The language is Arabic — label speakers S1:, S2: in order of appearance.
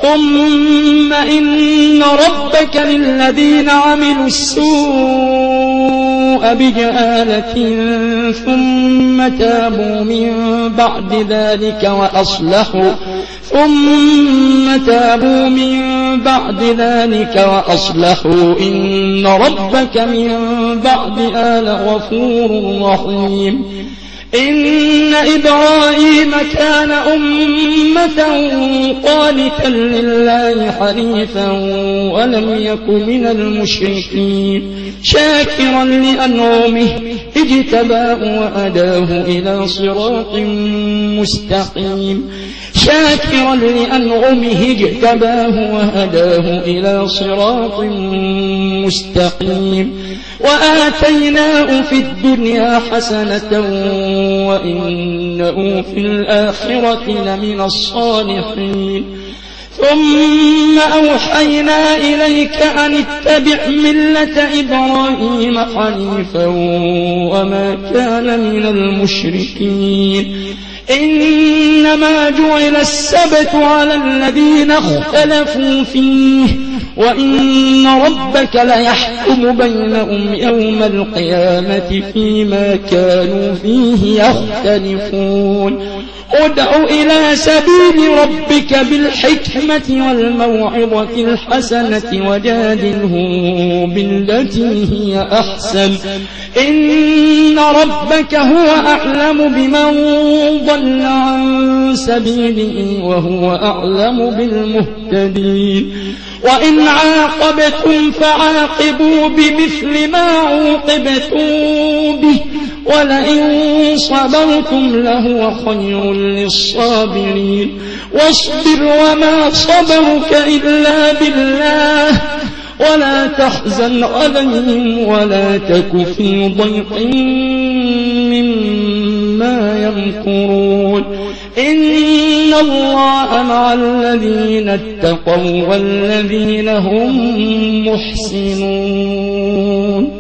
S1: ثم إن ربك للذين عملوا السوء بجهالة ثم تابوا من بعد ذلك وأصلحوا إن ربك من بعدها لغفور رحيم إن إبراهيم كان أمة قانتا لله حنيفا ولم يك من المشركين شاكرا لأنعمه اجتباه وهداه إلى صراط مستقيم وآتيناه في الدنيا حسنة وإنه في الآخرة لمن الصالحين ثم أوحينا إليك أن اتبع ملة إبراهيم حنيفا وما كان من المشركين إنما جعل السبت على الذين اختلفوا فيه وإن ربك ليحكم بينهم يوم القيامة فيما كانوا فيه يختلفون ادع إلى سبيل ربك بالحكمة والموعظة الحسنة وجادلهم بالتي هي أحسن إن ربك هو أعلم بمن ضل عن سبيله وهو أعلم بالمهتدين وإن عاقبتم فعاقبوا بمثل ما عوقبتم به ولئن صبرتم لهو خير للصابرين واصبر وما صبرك إلا بالله ولا تحزن عليهم ولا تك في ضيق مما يمكرون إن الله مع الذين اتقوا والذين هم محسنون